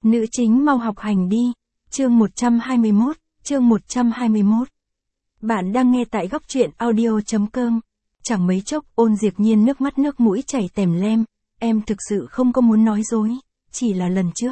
Nữ chính mau học hành đi. Chương 121, chương 121. Bạn đang nghe tại góc truyện audio.com. Chẳng mấy chốc Ôn Diệp Nhiên nước mắt nước mũi chảy tèm lem. Em thực sự không có muốn nói dối, chỉ là lần trước.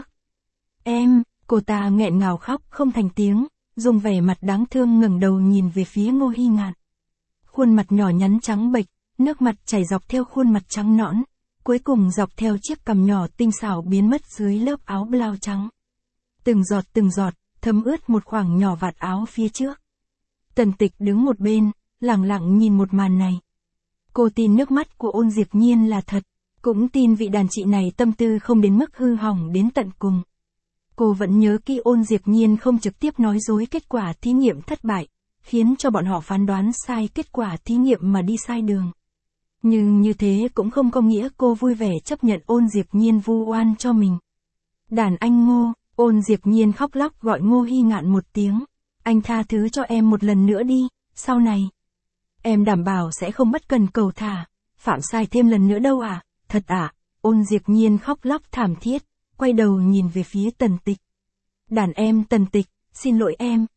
Cô ta nghẹn ngào khóc không thành tiếng, dùng vẻ mặt đáng thương ngẩng đầu nhìn về phía Ngô Hy Ngạn. Khuôn mặt nhỏ nhắn trắng bệch, nước mặt chảy dọc theo khuôn mặt trắng nõn, cuối cùng dọc theo chiếc cằm nhỏ tinh xảo biến mất dưới lớp áo blau trắng. Từng giọt, thấm ướt một khoảng nhỏ vạt áo phía trước. Tần Tịch đứng một bên, lặng lặng nhìn một màn này. Cô tin nước mắt của Ôn Diệp Nhiên là thật, cũng tin vị đàn chị này tâm tư không đến mức hư hỏng đến tận cùng. Cô vẫn nhớ kỹ Ôn Diệp Nhiên không trực tiếp nói dối kết quả thí nghiệm thất bại, khiến cho bọn họ phán đoán sai kết quả thí nghiệm mà đi sai đường. Nhưng như thế cũng không có nghĩa cô vui vẻ chấp nhận Ôn Diệp Nhiên vu oan cho mình. Đàn anh Ngô, Ôn Diệp Nhiên khóc lóc gọi Ngô Hy Ngạn một tiếng. Anh tha thứ cho em một lần nữa đi, sau này. Em đảm bảo sẽ không bất cần cầu thả, phạm sai thêm lần nữa đâu à, thật à, Ôn Diệp Nhiên khóc lóc thảm thiết, quay đầu nhìn về phía Tần Tịch. Đàn em Tần Tịch, xin lỗi em,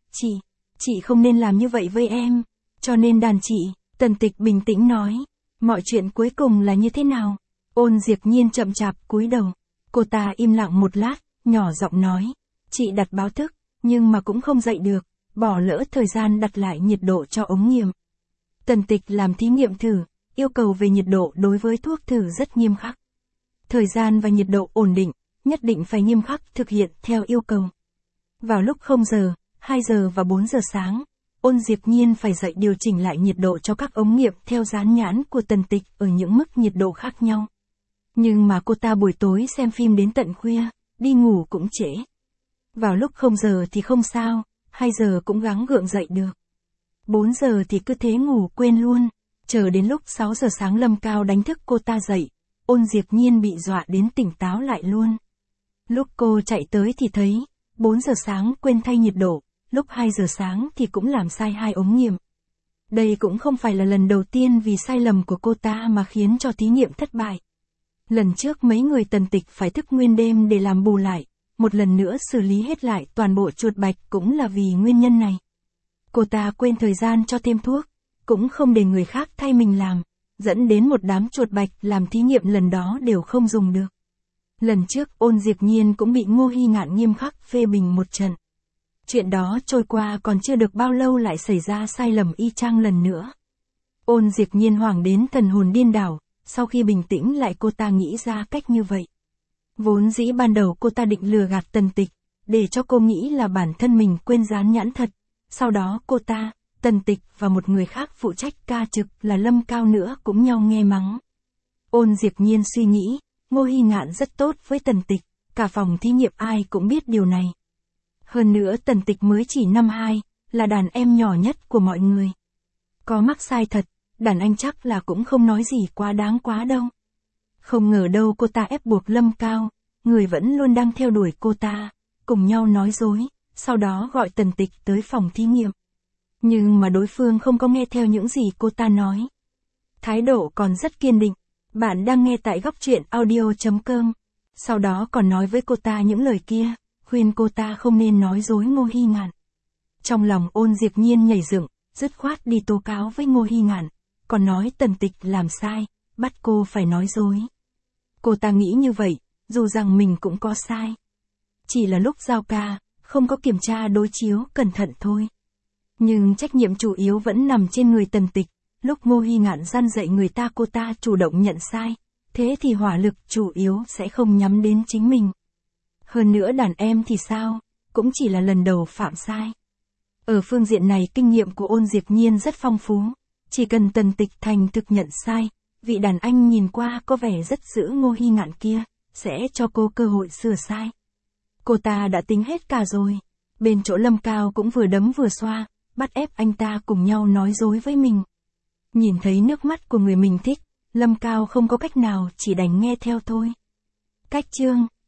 chị không nên làm như vậy với em, cho nên đàn chị, Tần Tịch bình tĩnh nói. Mọi chuyện cuối cùng là như thế nào? Ôn Diệp Nhiên chậm chạp cúi đầu. Cô ta im lặng một lát, nhỏ giọng nói. Chị đặt báo thức, nhưng mà cũng không dậy được, bỏ lỡ thời gian đặt lại nhiệt độ cho ống nghiệm. Tần Tịch làm thí nghiệm thử, yêu cầu về nhiệt độ đối với thuốc thử rất nghiêm khắc. Thời gian và nhiệt độ ổn định, nhất định phải nghiêm khắc thực hiện theo yêu cầu. Vào lúc 0 giờ, 2 giờ và 4 giờ sáng, Ôn Diệp Nhiên phải dậy điều chỉnh lại nhiệt độ cho các ống nghiệm theo dán nhãn của Tần Tịch ở những mức nhiệt độ khác nhau. Nhưng mà cô ta buổi tối xem phim đến tận khuya, đi ngủ cũng trễ. Vào lúc 0 giờ thì không sao, 2 giờ cũng gắng gượng dậy được. 4 giờ thì cứ thế ngủ quên luôn, chờ đến lúc 6 giờ sáng Lâm Cao đánh thức cô ta dậy, Ôn Diệp Nhiên bị dọa đến tỉnh táo lại luôn. Lúc cô chạy tới thì thấy, 4 giờ sáng quên thay nhiệt độ. Lúc 2 giờ sáng thì cũng làm sai 2 ống nghiệm. Đây cũng không phải là lần đầu tiên vì sai lầm của cô ta mà khiến cho thí nghiệm thất bại. Lần trước mấy người Tần Tịch phải thức nguyên đêm để làm bù lại, một lần nữa xử lý hết lại toàn bộ chuột bạch cũng là vì nguyên nhân này. Cô ta quên thời gian cho thêm thuốc, cũng không để người khác thay mình làm, dẫn đến một đám chuột bạch làm thí nghiệm lần đó đều không dùng được. Lần trước Ôn Diệp Nhiên cũng bị Ngô Hy Ngạn nghiêm khắc phê bình một trận. Chuyện đó trôi qua còn chưa được bao lâu lại xảy ra sai lầm y chang lần nữa. Ôn Diệp Nhiên hoảng đến thần hồn điên đảo, sau khi bình tĩnh lại cô ta nghĩ ra cách như vậy. Vốn dĩ ban đầu cô ta định lừa gạt Tần Tịch, để cho cô nghĩ là bản thân mình quên dán nhãn thật. Sau đó cô ta, Tần Tịch và một người khác phụ trách ca trực là Lâm Cao nữa cũng nhau nghe mắng. Ôn Diệp Nhiên suy nghĩ, Ngô Hy Ngạn rất tốt với Tần Tịch, cả phòng thí nghiệm ai cũng biết điều này. Hơn nữa Tần Tịch mới chỉ năm 2, là đàn em nhỏ nhất của mọi người. Có mắc sai thật, đàn anh chắc là cũng không nói gì quá đáng quá đâu. Không ngờ đâu cô ta ép buộc Lâm Cao, người vẫn luôn đang theo đuổi cô ta, cùng nhau nói dối, sau đó gọi Tần Tịch tới phòng thí nghiệm. Nhưng mà đối phương không có nghe theo những gì cô ta nói. Thái độ còn rất kiên định. Bạn đang nghe tại góc truyện audio.com. Sau đó còn nói với cô ta những lời kia, khuyên cô ta không nên nói dối Ngô Hy Ngạn. Trong lòng Ôn Diệp Nhiên nhảy dựng, dứt khoát đi tố cáo với Ngô Hy Ngạn, còn nói Tần Tịch làm sai, bắt cô phải nói dối. Cô ta nghĩ như vậy, dù rằng mình cũng có sai. Chỉ là lúc giao ca, không có kiểm tra đối chiếu cẩn thận thôi. Nhưng trách nhiệm chủ yếu vẫn nằm trên người Tần Tịch, lúc Ngô Hy Ngạn răn dạy người ta cô ta chủ động nhận sai, thế thì hỏa lực chủ yếu sẽ không nhắm đến chính mình. Hơn nữa đàn em thì sao, cũng chỉ là lần đầu phạm sai. Ở phương diện này kinh nghiệm của Ôn Diệp Nhiên rất phong phú, chỉ cần Tần Tịch thành thực nhận sai, vị đàn anh nhìn qua có vẻ rất giữ Ngô Hy Ngạn kia, sẽ cho cô cơ hội sửa sai. Cô ta đã tính hết cả rồi, bên chỗ Lâm Cao cũng vừa đấm vừa xoa, bắt ép anh ta cùng nhau nói dối với mình. Nhìn thấy nước mắt của người mình thích, Lâm Cao không có cách nào chỉ đành nghe theo thôi. Cách chương